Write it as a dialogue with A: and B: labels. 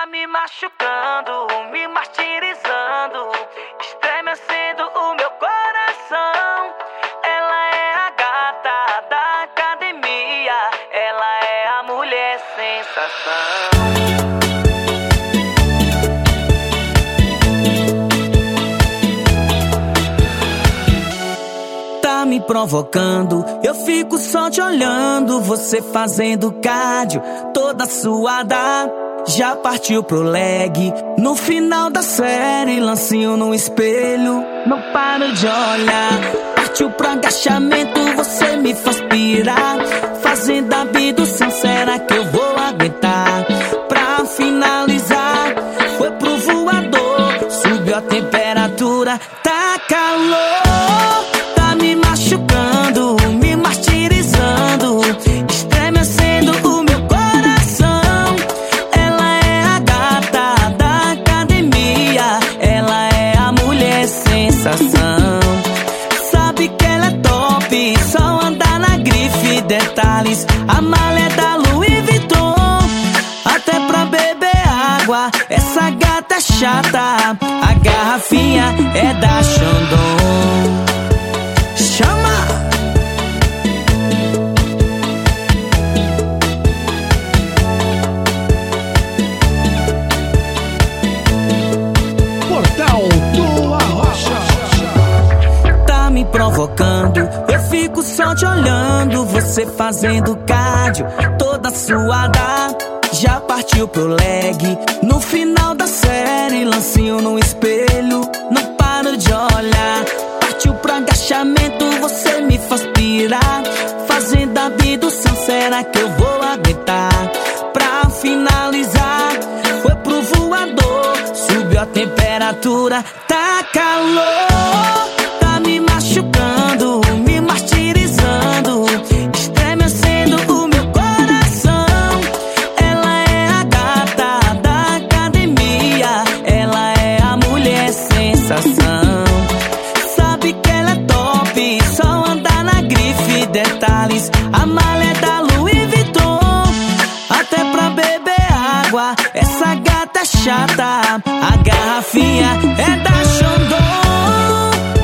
A: Tá me machucando, me martirizando, estremecendo o meu coração. Ela é a gata da academia, ela é a mulher sensação.
B: Tá me provocando, eu fico só te olhando, você fazendo cardio, toda suada. Já partiu pro leg, no final da série, lancinho no espelho, não paro de olhar. Partiu pro agachamento, você me faz pirar, fazendo abdução, será que eu vou aguentar? Pra finalizar, foi pro voador, subiu a temperatura, tá calor. Tá me machucando, me martirizando, estremecendo o meu coração. Ela é a gata da academia, ela é a mulher sensação. Sabe que ela é top, só anda na grife, detalhes, a malha é da Louis Vuitton. Até pra beber água, essa gata é chata, a garrafinha é da Chandon. Chama!
C: Portal do Arrocha.
B: Tá me provocando, eu fico só te olhando, você fazendo cardio, toda suada. Já partiu pro leg, no final da série, lancinho no espelho, não paro de olhar. Partiu pro agachamento, você me faz pirar, fazendo abdução, será que eu vou aguentar? Pra finalizar, foi pro voador, subiu a temperatura, tá calor. Tá me machucando, me martirizando, estremecendo o meu coração. Ela é a gata da academia, ela é a mulher sensação. Sabe que ela é top, só anda na grife, detalhes, a malha é da Louis Vuitton. Até pra beber água, essa gata é chata, a garrafinha é da Chandon.